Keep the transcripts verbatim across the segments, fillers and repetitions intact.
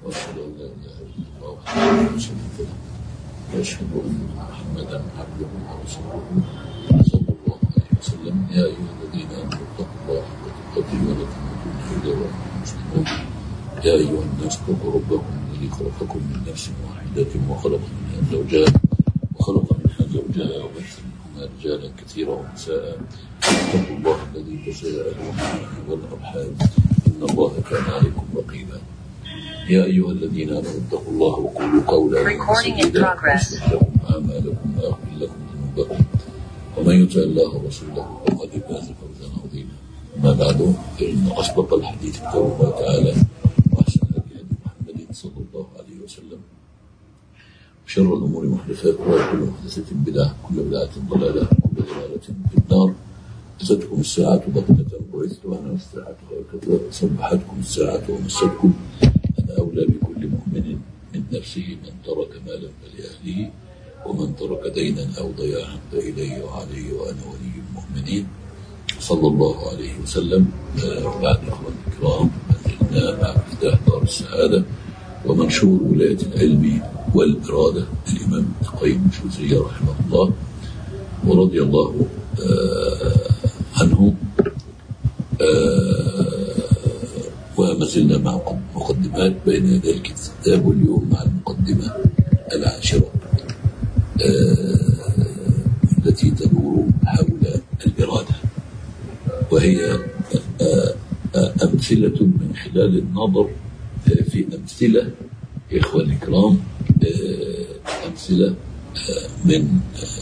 وأشهد أن لا إله إلا الله وحده لا شريك له وأشهد أن محمدا عبده ورسوله صلى الله عليه وسلم. يا أيها الذين آمنوا اتقوا الله حق تقاته ولا تموتن إلا وأنتم مسلمون. يا أيها الناس اتقوا ربكم الذي خلقكم من نفس واحدة وخلق منها زوجها وخلق منها زوجها وبث منهما رجالا كثيرا ونساء. اتقوا الله الذي تساءلون به والأرحام إن الله كان عليكم رقيبا. يا أيها الذين آمنوا اتقوا الله وقولوا قولا سديدا يصلح لكم أعمالكم ويغفر لكم ذنوبكم ومن يطع الله ورسوله فقد فاز فوزا عظيما. أما بعد فإن أصدق الحديث كتاب الله تعالى وأحسن الهدي هدي محمد صلى الله عليه وسلم وشر الأمور محدثاتها وكل محدثة بدعة كل بدعة ضلالة كل ضلالة في النار. أتتكم الساعة بغتة بعثت وأنا الساعة هكذا صبحتكم الساعة ومستكم. أنا أولى بكل مؤمن من نفسه من ترك مالا فلأهله ومن ترك دينا أو ضياعا فإليه وعليه وأنا ولي المؤمنين صلى الله عليه وسلم. بعد إخوان الكرام ما مع مفتاح دار السعادة ومنشور ولاية العلم والإرادة الإمام ابن القيم الجوزية رحمه الله ورضي الله عنه. وما زلنا مع مقدمات بين يدي الكتاب واليوم مع المقدمة العاشرة التي تدور حول الإرادة، وهي أمثلة من خلال النظر في أمثلة إخواني الكرام، أمثلة من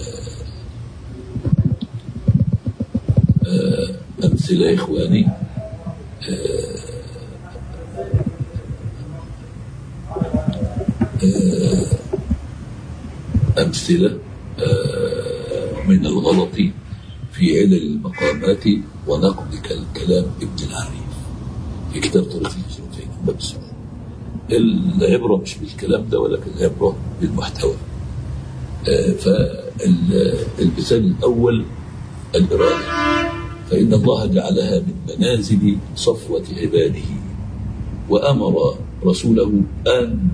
أمثلة إخواني أمثلة من الغلط في علل المقامات ونقد كلام ابن العريف في كتاب طريق الهجرتين. بس العبرة مش بالكلام ده ولكن العبرة بالمحتوى. فالمثال الأول الإرادة، فإن الله جعلها من منازل صفوة عباده وأمر رسوله أن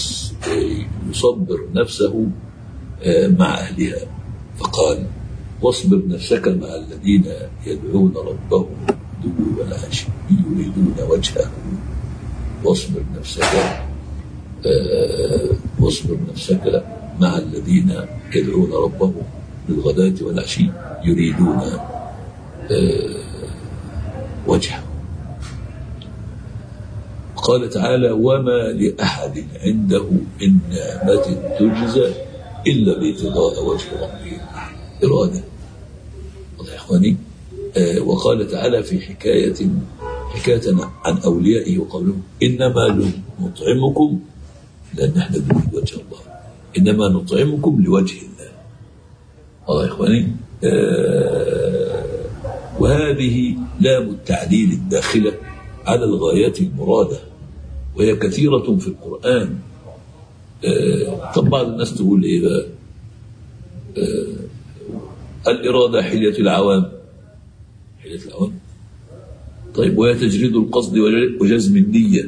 يصبر نفسه مع أهلها فقال واصبر نفسك مع الذين يدعون ربهم بالغدو والعشي يريدون وجهه. واصبر نفسك واصبر نفسك مع الذين يدعون ربهم بالغداة والعشي يريدون وجهه. قال تعالى وما لأحد عنده من نعمة تجزى إلا ابتغاء وجه ربه. إرادة والله يا إخواني. آه وقال تعالى في حكاية حكاية عن أوليائه وقولهم إنما نطعمكم لأن احنا نريد وجه الله، إنما نطعمكم لوجه الله. والله يا إخواني. آه وهذه لام التعليل الداخلة على الغايات المرادة وهي كثيرة في القرآن. آه طب بعض الناس تقول إيه بقى؟ آه الإرادة حلية العوام. حلية العوام طيب، وهي تجريد القصد وجزم النية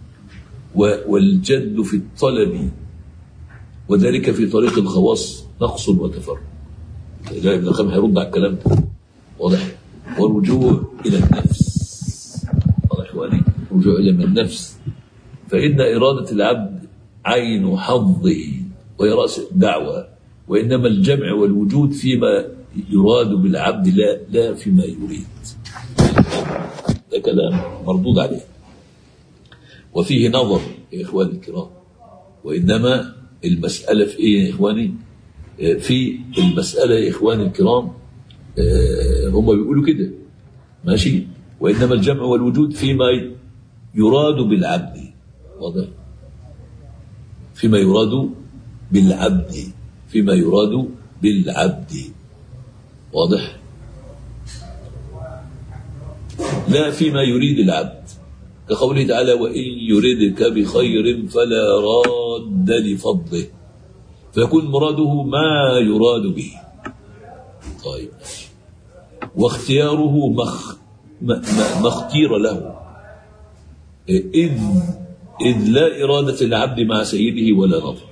والجد في الطلب وذلك في طريق الخواص نقص وتفرق. لا ابن القيم هيرد على الكلام ده واضح. والرجوع إلى النفس واضح إخواني، الرجوع إلى النفس، فإن إرادة العبد عين حظه وهي رأس الدعوة، وإنما الجمع والوجود فيما يراد بالعبد لا لا فيما يريد. ده كلام مردود عليه وفيه نظر يا إخواني الكرام. وإنما المسألة في إيه يا إخواني؟ في المسألة يا إخواني الكرام هم بيقولوا كده ماشي، وإنما الجمع والوجود فيما يراد بالعبد واضح، فيما يراد بالعبد فيما يراد بالعبد واضح، لا فيما يريد العبد، كقوله تعالى وإن يردك بخير فلا راد لفضله، فيكون مراده ما يراد به. طيب واختياره مخ ما, ما, ما اختير له، إذ إذ لا إرادة العبد مع سيده ولا نظر.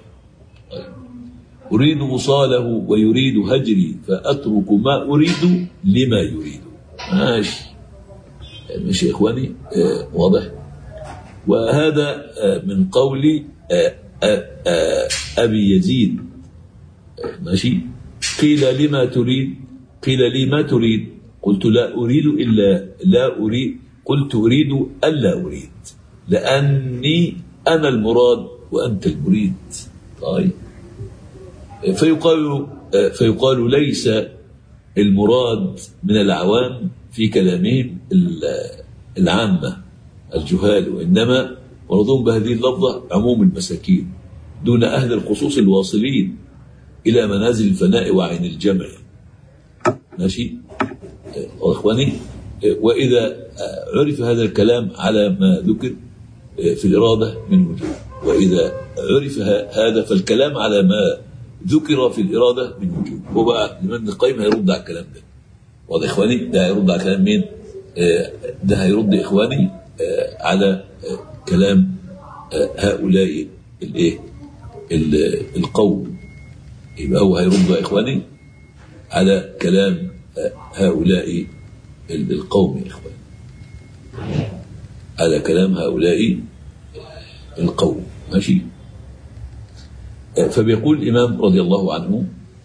أريد وصاله ويريد هجري فأترك ما أريد لما يريد. ماشي ماشي يا إخواني، آه واضح. وهذا آه من قول آه آه آه أبي يزيد. آه ماشي. قيل لما تريد؟ قيل لي ما تريد؟ قلت لا أريد إلا لا أريد قلت أريد ألا أريد، لأني أنا المراد وأنت المريد. طيب، فيقال فيقال ليس المراد من العوام في كلامهم العامة الجهال، وإنما مرضون بهذه اللفظة عموم المساكين دون أهل الخصوص الواصلين إلى منازل الفناء وعين الجمع. ماشي أخواني. وإذا عرف هذا الكلام على ما ذكر في الإرادة من وجوه، وإذا عرف هذا فالكلام على ما ذكر في الإرادة من وجوه. هو بقى الإمام القيم هيرد على الكلام ده. واضح إخواني؟ ده هيرد على كلام مين؟ ده هيرد إخواني على كلام هؤلاء الإيه؟ القوم. يبقى هو هيرد يا إخواني على كلام هؤلاء القوم يا إخواني، على كلام هؤلاء القوم. ماشي. فبيقول الإمام رضي الله عنه،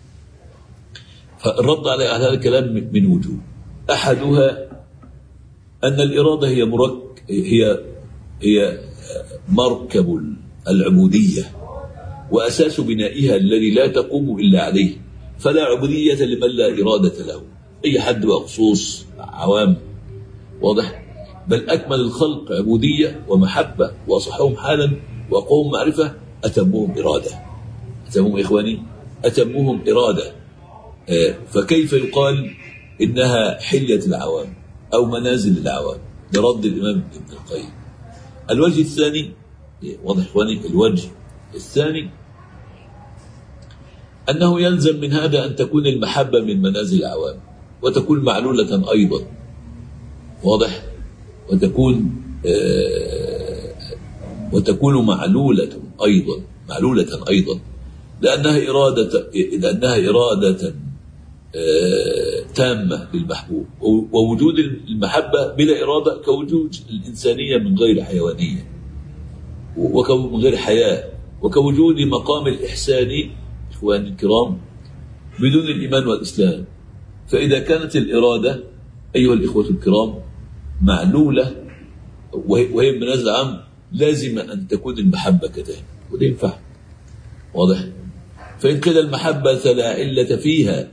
فالرد على هذا الكلام من وجوه. أحدها أن الإرادة هي مرك هي هي مركب العبودية وأساس بنائها الذي لا تقوم إلا عليه، فلا عبودية لمن لا إرادة له. أي حد بخصوص عوام، واضح. بل أكمل الخلق عبودية ومحبة، وأصحهم حالا وأقوم معرفة أتمهم إرادة. أتمهم إخواني أتمهم إرادة. آه فكيف يقال إنها حلية العوام أو منازل العوام؟ لرد الإمام ابن القيم. الوجه الثاني، واضح إخواني، الوجه الثاني أنه يلزم من هذا أن تكون المحبة من منازل العوام، وتكون معلولة أيضا، واضح، وتكون آه وتكون معلولة أيضا معلولة أيضا لأنها إرادة لأنها إرادة آه تامة للمحبوب. ووجود المحبة بلا إرادة كوجود الإنسانية من غير حيوانية ومن غير حياة، وكوجود مقام الإحسان إخواني الكرام بدون الإيمان والإسلام. فإذا كانت الإرادة أيها الإخوة الكرام معلولة وهي من منازل العام، لازم أن تكون المحبة كذلك، وده ينفع، واضح. فإن قيل المحبة لا علة فيها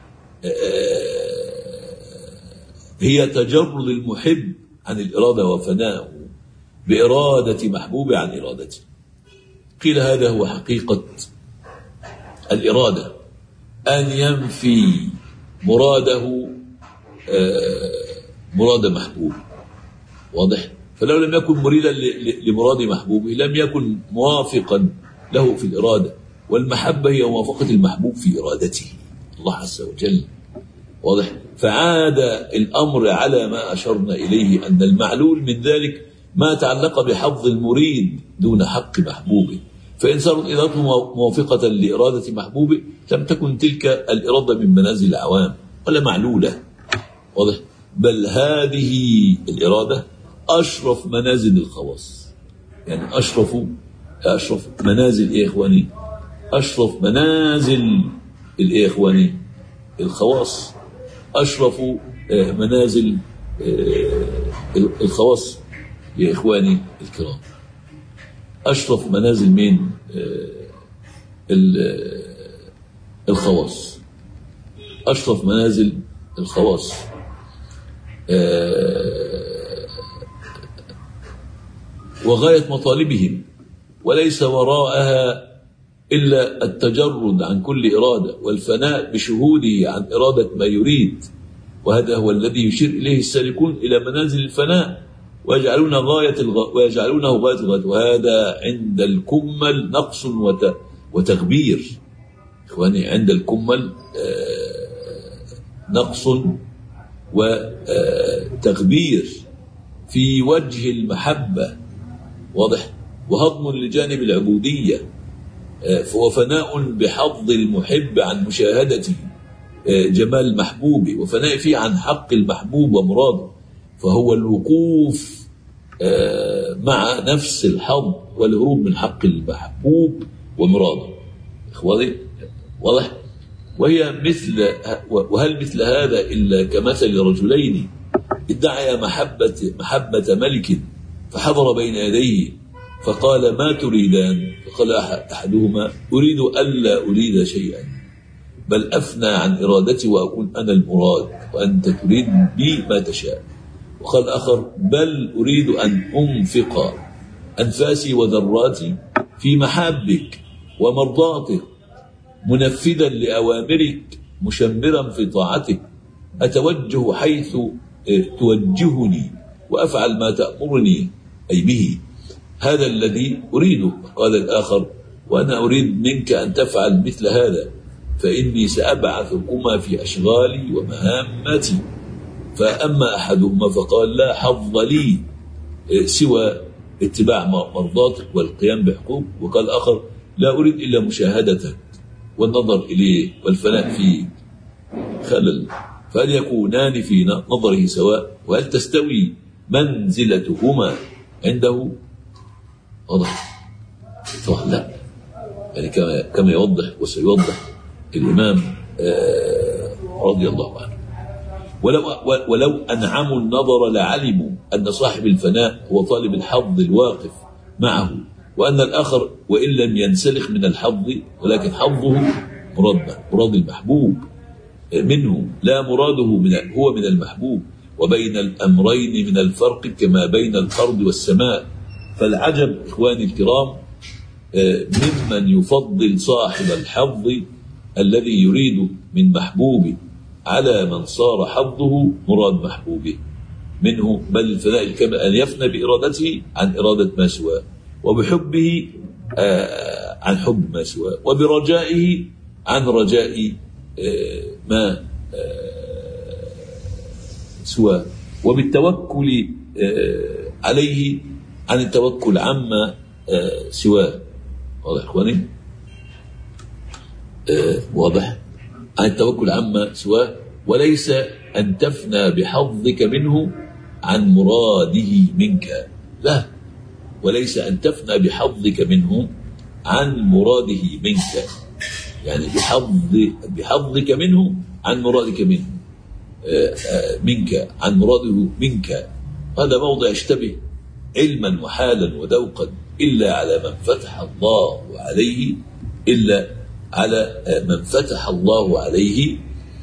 هي تجرد المحب عن الإرادة وفناءه بإرادة محبوب عن إرادته، قيل هذا هو حقيقة الإرادة، أن ينفي مراده مراد محبوب، واضح. فلو لم يكن مريدا لمراد محبوبه لم يكن موافقا له في الإرادة، والمحبة هي موافقة المحبوب في إرادته الله عز وجل، واضح. فعاد الأمر على ما أشرنا إليه، أن المعلول من ذلك ما تعلق بحظ المريد دون حق محبوبه. فإن صارت إرادته موافقة لإرادة محبوبه لم تكن تلك الإرادة من منازل العوام ولا معلولة، واضح. بل هذه الإرادة أشرف منازل الخواص، يعني أشرف أشرف منازل إيه إخواني؟ أشرف منازل الإيه إخواني؟ الخواص. أشرف منازل الخواص يا إخواني الكرام. أشرف منازل من الخواص، أشرف منازل الخواص. وغاية مطالبهم وليس وراءها إلا التجرد عن كل إرادة والفناء بشهوده عن إرادة ما يريد، وهذا هو الذي يشير إليه السالكون إلى منازل الفناء ويجعلون غاية الغ... ويجعلونه غاية الغاية، وهذا عند الكمل نقص وت... وتغبير. إخواني عند الكمل آه... نقص وتغبير في وجه المحبة، واضح، وهضم لجانب العبودية، فهو فناء بحظ المحب عن مشاهدة جمال المحبوب، وفناء فيه عن حق المحبوب ومراده، فهو الوقوف مع نفس الحظ والهروب من حق المحبوب ومراده. إخواني واضح؟ وهي مثل وهل مثل هذا إلا كمثل رجلين ادعيا محبة محبة ملك فحضر بين يديه فقال ما تريدان؟ فقال أحدهما أريد ألا أريد شيئا بل أفنى عن إرادتي وأكون أنا المراد وأنت تريد بي ما تشاء. وقال آخر بل أريد أن أنفق أنفاسي وذراتي في محابك ومرضاتك منفذا لأوامرك مشمرا في طاعتك أتوجه حيث توجهني وأفعل ما تأمرني أي به، هذا الذي أريده. قال الآخر وأنا أريد منك أن تفعل مثل هذا فإني سأبعثكما في أشغالي ومهامتي. فأما أحدهما فقال لا حظ لي سوى اتباع مرضاتك والقيام بحقوق. وقال آخر لا أريد إلا مشاهدتك والنظر إليه والفناء فيه خلل، فهل يكونان في نظره سواء؟ وهل تستوي منزلتهما عنده؟ واضح؟ طبعا لا، يعني كما كما يوضح وسيوضح الإمام رضي الله عنه. ولو ولو أنعموا النظر لعلموا أن صاحب الفناء هو طالب الحظ الواقف معه، وأن الآخر وإن لم ينسلخ من الحظ ولكن حظه مراد مراد المحبوب منه لا مراده من هو من المحبوب، وبين الأمرين من الفرق كما بين الأرض والسماء. فالعجب إخواني الكرام ممن يفضل صاحب الحظ الذي يريد من محبوبه على من صار حظه مراد محبوبه منه، بل الفناء الكامل أن يفنى بإرادته عن إرادة ما سواه، وبحبه عن حب ما سواه، وبرجائه عن رجاء ما سواه، وبالتوكل عليه عن التوكل عما سواه. واضح إخواني؟ واضح؟ عن التوكل عما سواه، وليس أن تفنى بحظك منه عن مراده منك، لا، وليس أن تفنى بحظك منه عن مراده منك، يعني بحظ بحظك منه عن مرادك منه منك عن مراده منك. هذا موضع يشتبه علما وحالا وذوقا إلا على من فتح الله عليه إلا على من فتح الله عليه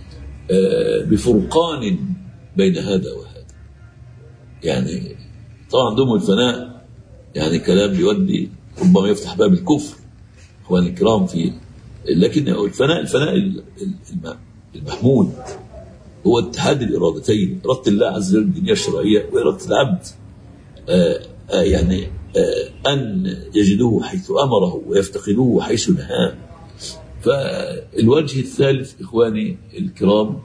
بفرقان بين هذا وهذا. يعني طبعا دوم الفناء يعني كلام بيودي ربما يفتح باب الكفر اخواني الكرام فيه، لكن الفناء الفناء المحمود هو اتحاد الإرادتين، إرادة الله عز وجل الدنيا الشرعية وإرادة العبد آآ آآ يعني آآ أن يجدوه حيث أمره ويفتقدوه حيث نهاه. فالوجه الثالث إخواني الكرام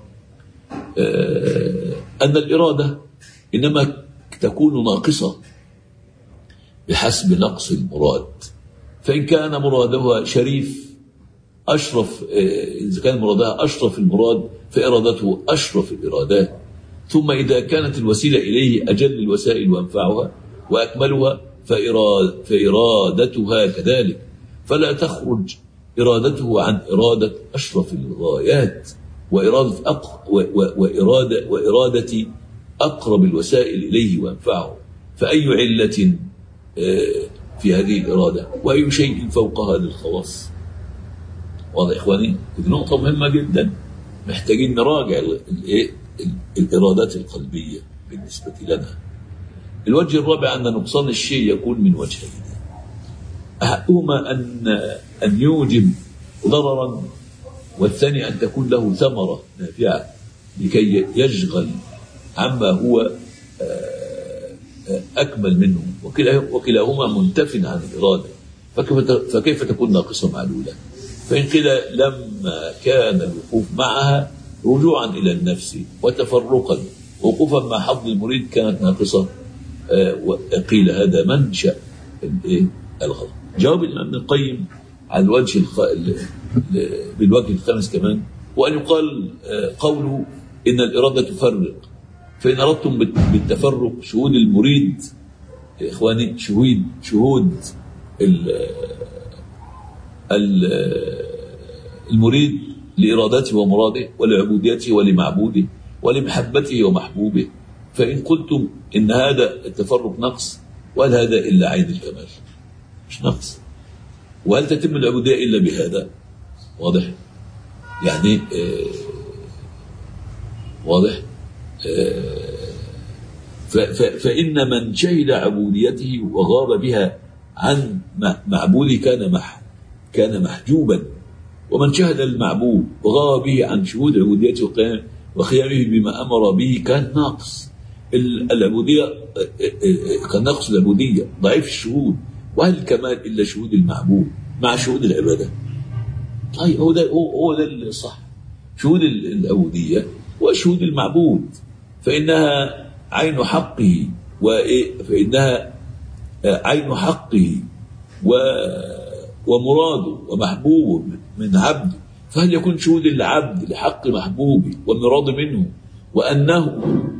أن الإرادة إنما تكون ناقصة بحسب نقص المراد، فإن كان مرادها شريف أشرف، إذا كان مرادها أشرف المراد فإرادته أشرف الإرادات، ثم إذا كانت الوسيلة إليه أجل الوسائل وأنفعها وأكملها فإرادتها كذلك، فلا تخرج إرادته عن إرادة أشرف الغايات وإرادة أق... و... و... وإرادة وإرادة أقرب الوسائل إليه وأنفعه. فأي علة في هذه الإرادة وأي شيء فوقها للخواص؟ واضح إخواني؟ دي نقطة مهمة جدا، محتاجين نراجع الإرادات القلبية بالنسبة لنا. الوجه الرابع أن نقصان الشيء يكون من وجهين، أحدهما أن أن يوجب ضررا، والثاني أن تكون له ثمرة نافعة لكي يشغل عما هو أكمل منه، وكلاهما منتف عن الإرادة، فكيف تكون ناقصة معلولة؟ فإن قيل لما كان الوقوف معها رجوعا إلى النفس وتفرقا وقوفا مع حظ المريد كانت ناقصة، قيل هذا منشأ الغضب. جواب الإمام ابن القيم على الوجه الخ... بالوجه الخامس كمان، وأن يقال قوله إن الإرادة تفرق، فإن أردتم بالتفرق شهود المريد يا إخواني، شهود شهود المريد لإرادته ومراده ولعبوديته ولمعبوده ولمحبته ومحبوبه، فإن قلتم إن هذا التفرق نقص، وهل هذا إلا عين الكمال؟ مش نقص. وهل تتم العبودية إلا بهذا؟ واضح؟ يعني آه واضح؟ آه فإن من شهد عبوديته وغاب بها عن معبوده كان مح كان محجوبا، ومن شهد المعبود وغاب به عن شهود عبوديته وقيامه بما أمر به كان ناقص العبودية، كان ناقص العبودية، ضعيف الشهود. وهل الكمال إلا شهود المعبود مع شهود العبادة؟ طيب هو ده هو ده الصح، شهود العبودية وشهود المعبود، فإنها عين حقه، وإيه فإنها عين حقه ومراده ومحبوبه من عبده. فهل يكون شهود العبد لحق محبوبه والمراد منه وأنه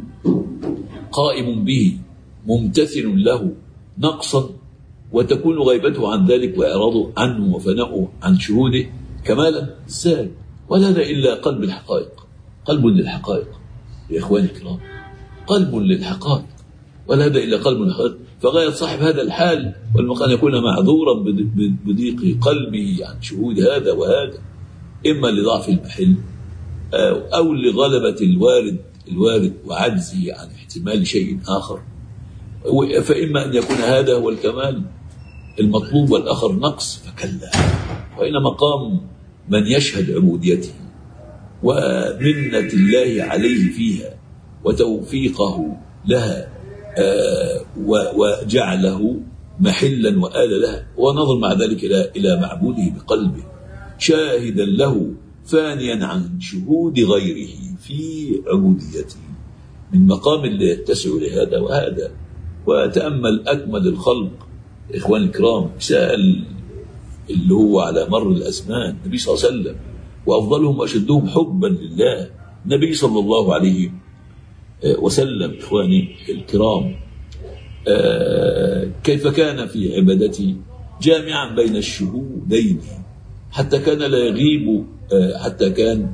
قائم به ممتثل له نقصا، وتكون غيبته عن ذلك وإعراضه عنه وفناؤه عن شهوده كمالا؟ ازاي؟ ولا هذا إلا قلب الحقائق، قلب للحقائق يا إخواني الكرام، قلب للحقائق، ولا هذا إلا قلب للحقائق. فغاية صاحب هذا الحال والمقام يكون معذورا بضيق قلبه عن شهود هذا وهذا، إما لضعف المحل أو لغلبة الوارد الوارد وعجزه عن احتمال شيء آخر، فإما أن يكون هذا هو الكمال المطلوب والآخر نقص، فكلا. وإن مقام من يشهد عبوديته ومنة الله عليه فيها وتوفيقه لها وجعله محلا وآل لها، ونظر مع ذلك إلى معبوده بقلبه شاهدا له فانيا عن شهود غيره في عبوديته، من مقام اللي يتسع لهذا وهذا. وتأمل أكمل الخلق إخوان الكرام، سأل اللي هو على مر الأزمان النبي صلى الله عليه وسلم، وأفضلهم وأشدهم حبا لله النبي صلى الله عليه وسلم. إخواني الكرام، كيف كان في عبادته جامعا بين الشهودين، حتى كان لا يغيب حتى كان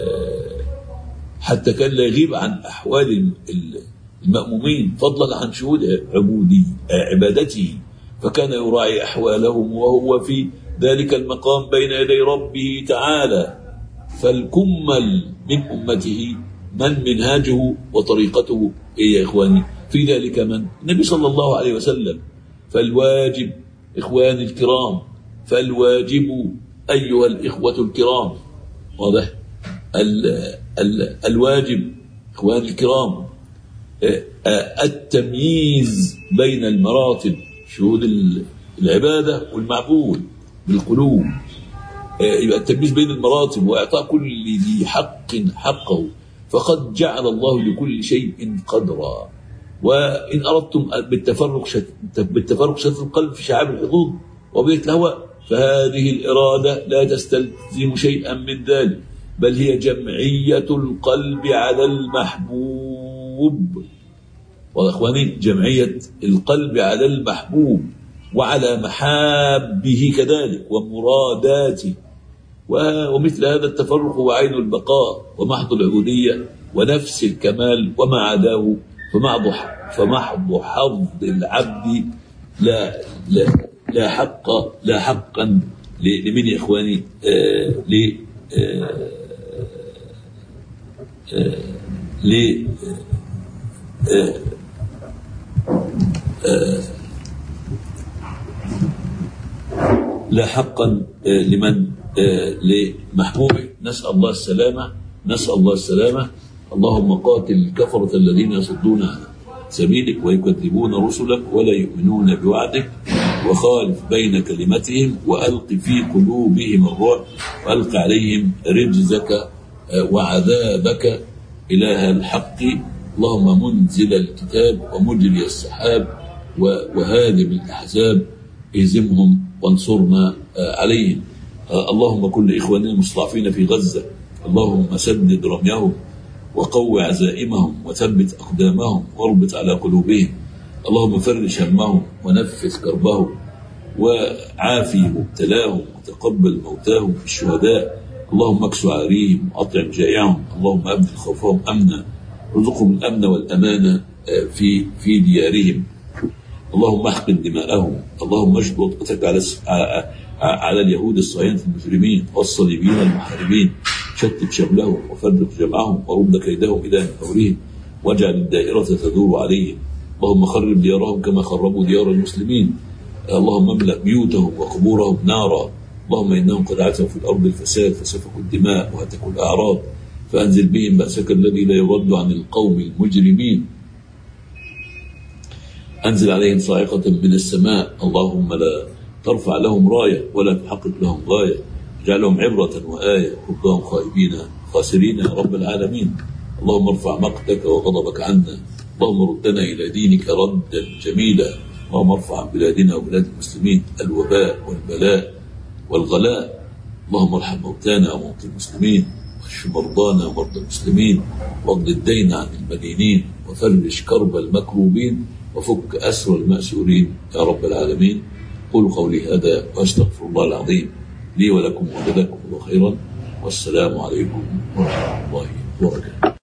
حتى كان لا يغيب عن أحوال المأمومين فضلا عن شهود عبودي عبادته، فكان يراعي أحوالهم وهو في ذلك المقام بين يدي ربه تعالى. فالكمل من أمته من منهاجه وطريقته إيه يا إخواني في ذلك؟ من النبي صلى الله عليه وسلم. فالواجب إخواني الكرام، فالواجب أيها الإخوة الكرام، واضح؟ ال ال الواجب إخواني الكرام التمييز بين المراتب، شهود العبادة والمعبود بالقلوب، يبقى التمييز بين المراتب وإعطاء كل ذي حق حقه، فقد جعل الله لكل شيء قدرا. وإن أردتم بالتفرق شت... بالتفرق شتى القلب في شعاب الحدود وبيت الهوى، فهذه الإرادة لا تستلزم شيئا من ذلك، بل هي جمعية القلب على المحبوب. وإخواني جمعية القلب على المحبوب وعلى محابه كذلك ومراداته، ومثل هذا التفرق هو عين البقاء ومحض العبودية ونفس الكمال، وما عداه فمحض فمحض حظ العبد لا لا لا حق لا حقا لمن يا إخواني آه ل آه آه ل آه آه لا حقا آه لمن آه لمحبوبه. نسأل الله السلامة، نسأل الله السلامة. اللهم قاتل الكفرة الذين يصدون عن سبيلك ويكذبون رسلك ولا يؤمنون بوعدك، وخالف بين كلمتهم وألق في قلوبهم الرعب وألق عليهم رجزك وعذابك إله الحق. اللهم منزل الكتاب ومجري السحاب وهادم الأحزاب، اهزمهم وانصرنا عليهم. اللهم كن لإخواننا المستضعفين في غزة، اللهم سدد رميهم وقو عزائمهم وثبت أقدامهم واربط على قلوبهم. اللهم فرج همهم ونفس كربهم وعافي مبتلاهم وتقبل موتاهم في الشهداء. اللهم اكس عاريهم وأطعم جائعهم، اللهم أبدل خوفهم أمنا، ارزقهم الأمن والأمانة في في ديارهم. اللهم احقن دماءهم، اللهم اشدد وطأتك على على اليهود الصهاينة المجرمين والصليبيين المحاربين، شتت شملهم وفرق جمعهم ورد كيدهم إلى نحورهم، واجعل الدائرة تدور عليهم. اللهم خرب ديارهم كما خربوا ديار المسلمين، اللهم املأ بيوتهم وقبورهم نارا. اللهم إنهم قد عتوا في الأرض الفساد فسفكوا الدماء وهتكوا الأعراض، فأنزل بهم بأسك الذي لا يرد عن القوم المجرمين. أنزل عليهم صاعقة من السماء، اللهم لا ترفع لهم راية ولا تحقق لهم غاية، اجعلهم عبرة وآية، ردهم خائبين خاسرين يا رب العالمين. اللهم ارفع مقتك وغضبك عنا، اللهم ردنا إلى دينك ردا جميلا. اللهم ارفع عن بلادنا وبلاد المسلمين الوباء والبلاء والغلاء. اللهم ارحم موتانا وموتى المسلمين، واشف مرضانا ومرضى المسلمين، واقض الدين عن المدينين، وفرج كرب المكروبين، وفك أسر المأسورين يا رب العالمين. قولوا قولي هذا وأستغفر الله العظيم لي ولكم وجزاكم الله خيرا، والسلام عليكم ورحمة الله وبركاته.